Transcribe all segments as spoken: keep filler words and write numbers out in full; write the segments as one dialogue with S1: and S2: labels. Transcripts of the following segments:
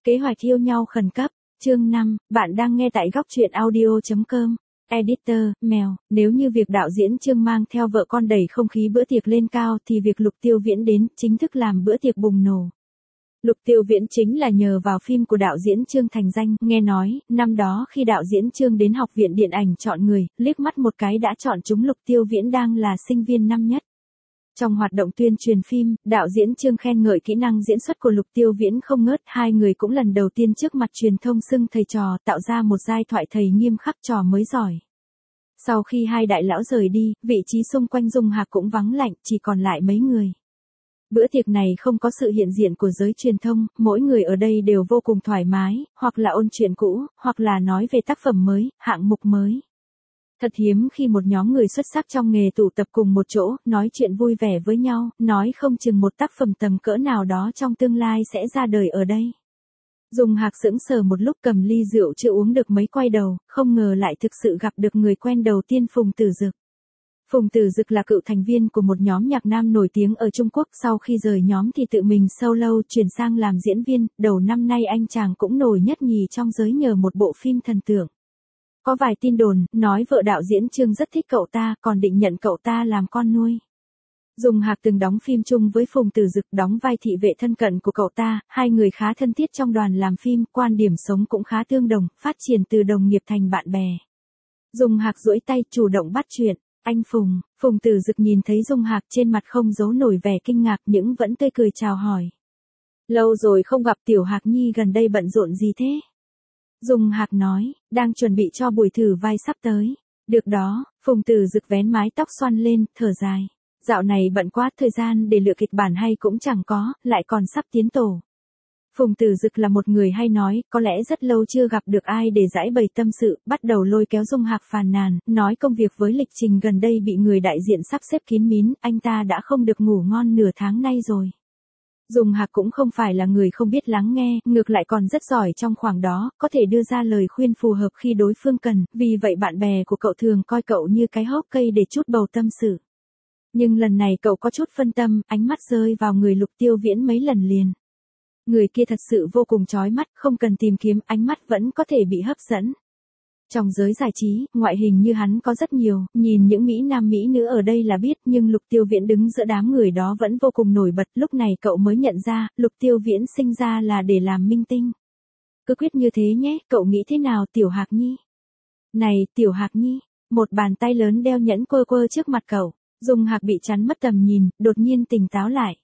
S1: Kế hoạch yêu nhau khẩn cấp, chương năm, bạn đang nghe tại góc truyện audio chấm com. Editor, mèo, nếu như việc đạo diễn Trương mang theo vợ con đẩy không khí bữa tiệc lên cao thì việc Lục Tiêu Viễn đến chính thức làm bữa tiệc bùng nổ. Lục Tiêu Viễn chính là nhờ vào phim của đạo diễn Trương thành danh, nghe nói, năm đó khi đạo diễn Trương đến học viện điện ảnh chọn người, liếc mắt một cái đã chọn chúng Lục Tiêu Viễn đang là sinh viên năm nhất. Trong hoạt động tuyên truyền phim, đạo diễn Trương khen ngợi kỹ năng diễn xuất của Lục Tiêu Viễn không ngớt, hai người cũng lần đầu tiên trước mặt truyền thông xưng thầy trò, tạo ra một giai thoại thầy nghiêm khắc trò mới giỏi. Sau khi hai đại lão rời đi, vị trí xung quanh Dung Hạc cũng vắng lạnh, chỉ còn lại mấy người. Bữa tiệc này không có sự hiện diện của giới truyền thông, mỗi người ở đây đều vô cùng thoải mái, hoặc là ôn chuyện cũ, hoặc là nói về tác phẩm mới, hạng mục mới. Thật hiếm khi một nhóm người xuất sắc trong nghề tụ tập cùng một chỗ, nói chuyện vui vẻ với nhau, nói không chừng một tác phẩm tầm cỡ nào đó trong tương lai sẽ ra đời ở đây. Dung Hạc sững sờ một lúc, cầm ly rượu chưa uống được mấy quay đầu, không ngờ lại thực sự gặp được người quen đầu tiên, Phùng Tử Dực. Phùng Tử Dực là cựu thành viên của một nhóm nhạc nam nổi tiếng ở Trung Quốc, sau khi rời nhóm thì tự mình solo chuyển sang làm diễn viên, đầu năm nay anh chàng cũng nổi nhất nhì trong giới nhờ một bộ phim thần tượng. Có vài tin đồn, nói vợ đạo diễn Trương rất thích cậu ta, còn định nhận cậu ta làm con nuôi. Dung Hạc từng đóng phim chung với Phùng Tử Dực, đóng vai thị vệ thân cận của cậu ta, hai người khá thân thiết trong đoàn làm phim, quan điểm sống cũng khá tương đồng, phát triển từ đồng nghiệp thành bạn bè. Dung Hạc duỗi tay, chủ động bắt chuyện, anh Phùng, Phùng Tử Dực nhìn thấy Dung Hạc trên mặt không giấu nổi vẻ kinh ngạc nhưng vẫn tươi cười chào hỏi. Lâu rồi không gặp, Tiểu Hạc Nhi gần đây bận rộn gì thế? Dung Hạc nói, đang chuẩn bị cho buổi thử vai sắp tới. Được đó, Phùng Tử Dực vén mái tóc xoăn lên, thở dài. Dạo này bận quá, thời gian để lựa kịch bản hay cũng chẳng có, lại còn sắp tiến tổ. Phùng Tử Dực là một người hay nói, có lẽ rất lâu chưa gặp được ai để giải bày tâm sự, bắt đầu lôi kéo Dung Hạc phàn nàn, nói công việc với lịch trình gần đây bị người đại diện sắp xếp kín mít, anh ta đã không được ngủ ngon nửa tháng nay rồi. Dung Hạc cũng không phải là người không biết lắng nghe, ngược lại còn rất giỏi trong khoảng đó, có thể đưa ra lời khuyên phù hợp khi đối phương cần, vì vậy bạn bè của cậu thường coi cậu như cái hốc cây để chút bầu tâm sự. Nhưng lần này cậu có chút phân tâm, ánh mắt rơi vào người Lục Tiêu Viễn mấy lần liền. Người kia thật sự vô cùng chói mắt, không cần tìm kiếm, ánh mắt vẫn có thể bị hấp dẫn. Trong giới giải trí, ngoại hình như hắn có rất nhiều, nhìn những mỹ nam mỹ nữ ở đây là biết, nhưng Lục Tiêu Viễn đứng giữa đám người đó vẫn vô cùng nổi bật, lúc này cậu mới nhận ra, Lục Tiêu Viễn sinh ra là để làm minh tinh. Cứ quyết như thế nhé, cậu nghĩ thế nào Tiểu Hạc Nhi? Này, Tiểu Hạc Nhi, một bàn tay lớn đeo nhẫn quơ quơ trước mặt cậu, Dung Hạc bị chắn mất tầm nhìn, đột nhiên tỉnh táo lại.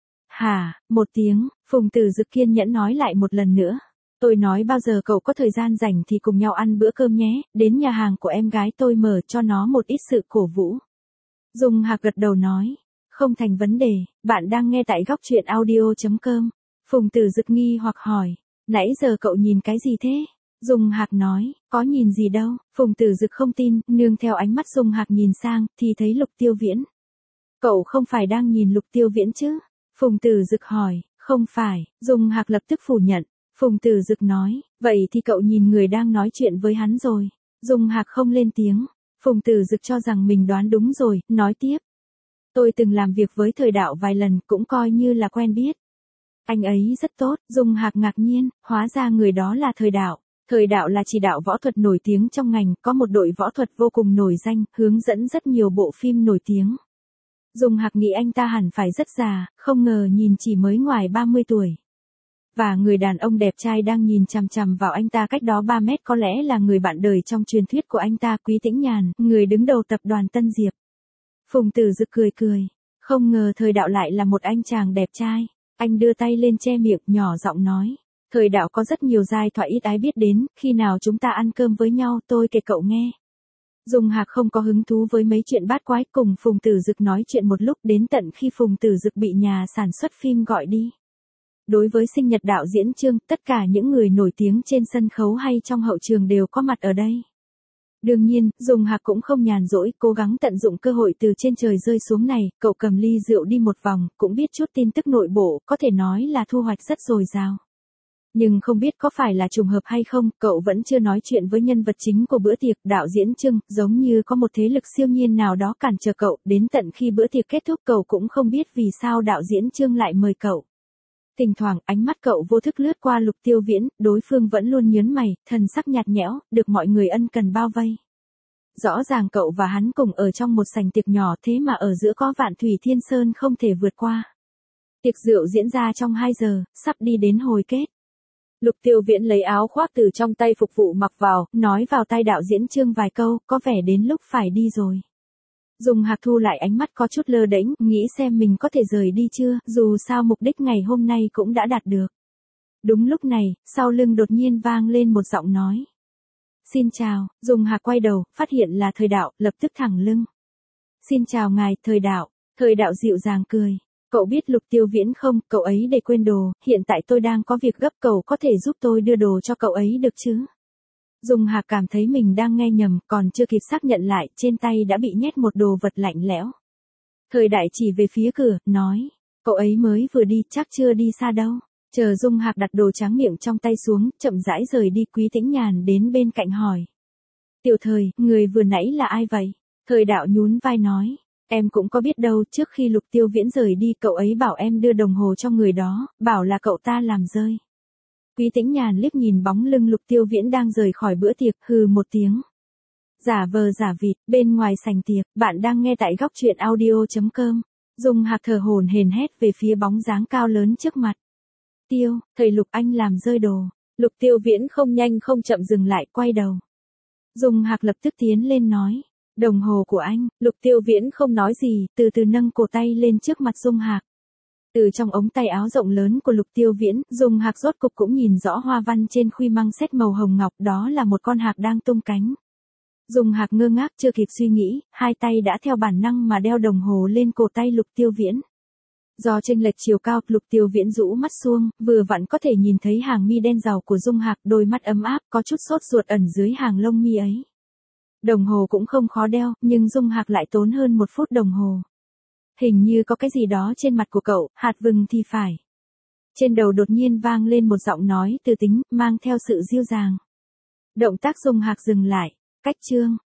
S1: Hả, một tiếng, Phùng Tử Dực kiên nhẫn nói lại một lần nữa. Tôi nói bao giờ cậu có thời gian rảnh thì cùng nhau ăn bữa cơm nhé, đến nhà hàng của em gái tôi mở cho nó một ít sự cổ vũ. Dung Hạc gật đầu nói, không thành vấn đề, bạn đang nghe tại góc truyện audio chấm com. Phùng Tử Dực nghi hoặc hỏi, nãy giờ cậu nhìn cái gì thế? Dung Hạc nói, có nhìn gì đâu, Phùng Tử Dực không tin, nương theo ánh mắt Dung Hạc nhìn sang, thì thấy Lục Tiêu Viễn. Cậu không phải đang nhìn Lục Tiêu Viễn chứ? Phùng Tử Dực hỏi, không phải, Dung Hạc lập tức phủ nhận. Phùng Tử Dực nói, vậy thì cậu nhìn người đang nói chuyện với hắn rồi. Dung Hạc không lên tiếng. Phùng Tử Dực cho rằng mình đoán đúng rồi, nói tiếp. Tôi từng làm việc với Thời Đạo vài lần, cũng coi như là quen biết. Anh ấy rất tốt, Dung Hạc ngạc nhiên, hóa ra người đó là Thời Đạo. Thời Đạo là chỉ đạo võ thuật nổi tiếng trong ngành, có một đội võ thuật vô cùng nổi danh, hướng dẫn rất nhiều bộ phim nổi tiếng. Dung Hạc nghĩ anh ta hẳn phải rất già, không ngờ nhìn chỉ mới ngoài ba mươi tuổi. Và người đàn ông đẹp trai đang nhìn chằm chằm vào anh ta cách đó ba mét có lẽ là người bạn đời trong truyền thuyết của anh ta, Quý Tĩnh Nhàn, người đứng đầu tập đoàn Tân Diệp. Phùng Tử Dực cười cười, không ngờ Thời Đạo lại là một anh chàng đẹp trai. Anh đưa tay lên che miệng, nhỏ giọng nói, Thời Đạo có rất nhiều giai thoại ít ai biết đến, khi nào chúng ta ăn cơm với nhau tôi kể cậu nghe. Dung Hạc không có hứng thú với mấy chuyện bát quái, cùng Phùng Tử Dực nói chuyện một lúc đến tận khi Phùng Tử Dực bị nhà sản xuất phim gọi đi. Đối với sinh nhật đạo diễn Trương, tất cả những người nổi tiếng trên sân khấu hay trong hậu trường đều có mặt ở đây. Đương nhiên, Dung Hạc cũng không nhàn rỗi, cố gắng tận dụng cơ hội từ trên trời rơi xuống này, cậu cầm ly rượu đi một vòng, cũng biết chút tin tức nội bộ, có thể nói là thu hoạch rất dồi dào. Nhưng không biết có phải là trùng hợp hay không, cậu vẫn chưa nói chuyện với nhân vật chính của bữa tiệc, đạo diễn Trương, giống như có một thế lực siêu nhiên nào đó cản trở cậu, đến tận khi bữa tiệc kết thúc cậu cũng không biết vì sao đạo diễn Trương lại mời cậu. Thỉnh thoảng ánh mắt cậu vô thức lướt qua Lục Tiêu Viễn, đối phương vẫn luôn nhớn mày, thần sắc nhạt nhẽo, được mọi người ân cần bao vây. Rõ ràng cậu và hắn cùng ở trong một sảnh tiệc nhỏ thế mà ở giữa có Vạn Thủy Thiên Sơn không thể vượt qua. Tiệc rượu diễn ra trong hai giờ, sắp đi đến hồi kết. Lục Tiêu Viễn lấy áo khoác từ trong tay phục vụ mặc vào, nói vào tai đạo diễn Trương vài câu, có vẻ đến lúc phải đi rồi. Dung Hạc thu lại ánh mắt có chút lơ đễnh, nghĩ xem mình có thể rời đi chưa, dù sao mục đích ngày hôm nay cũng đã đạt được. Đúng lúc này, sau lưng đột nhiên vang lên một giọng nói. Xin chào, Dung Hạc quay đầu, phát hiện là Thời Đạo, lập tức thẳng lưng. Xin chào ngài, Thời Đạo. Thời Đạo dịu dàng cười. Cậu biết Lục Tiêu Viễn không, cậu ấy để quên đồ, hiện tại tôi đang có việc gấp, cậu có thể giúp tôi đưa đồ cho cậu ấy được chứ? Dung Hạc cảm thấy mình đang nghe nhầm, còn chưa kịp xác nhận lại, trên tay đã bị nhét một đồ vật lạnh lẽo. Thời Đại chỉ về phía cửa, nói, cậu ấy mới vừa đi, chắc chưa đi xa đâu. Chờ Dung Hạc đặt đồ tráng miệng trong tay xuống, chậm rãi rời đi. Quý Tĩnh Nhàn đến bên cạnh hỏi. Tiểu Thời, người vừa nãy là ai vậy? Thời Đạo nhún vai nói. Em cũng có biết đâu, trước khi Lục Tiêu Viễn rời đi cậu ấy bảo em đưa đồng hồ cho người đó, bảo là cậu ta làm rơi. Quý Tĩnh Nhàn liếc nhìn bóng lưng Lục Tiêu Viễn đang rời khỏi bữa tiệc, hừ một tiếng. Giả vờ giả vịt, bên ngoài sảnh tiệc, bạn đang nghe tại góc truyện audio chấm com. Dung Hạc thở hổn hển hét về phía bóng dáng cao lớn trước mặt. Tiêu, thầy Lục anh làm rơi đồ. Lục Tiêu Viễn không nhanh không chậm dừng lại, quay đầu. Dung Hạc lập tức tiến lên nói. Đồng hồ của anh. Lục Tiêu Viễn không nói gì, từ từ nâng cổ tay lên trước mặt Dung Hạc. Từ trong ống tay áo rộng lớn của Lục Tiêu Viễn, Dung Hạc rốt cục cũng nhìn rõ hoa văn trên khuy măng xét màu hồng ngọc, đó là một con hạc đang tung cánh. Dung Hạc ngơ ngác chưa kịp suy nghĩ, hai tay đã theo bản năng mà đeo đồng hồ lên cổ tay Lục Tiêu Viễn. Do chênh lệch chiều cao, Lục Tiêu Viễn rũ mắt suông, vừa vặn có thể nhìn thấy hàng mi đen rào của Dung Hạc, đôi mắt ấm áp, có chút sốt ruột ẩn dưới hàng lông mi ấy. Đồng hồ cũng không khó đeo, nhưng Dung Hạc lại tốn hơn một phút đồng hồ. Hình như có cái gì đó trên mặt của cậu, hạt vừng thì phải. Trên đầu đột nhiên vang lên một giọng nói từ tính, mang theo sự dịu dàng. Động tác Dung Hạc dừng lại. Cách chương,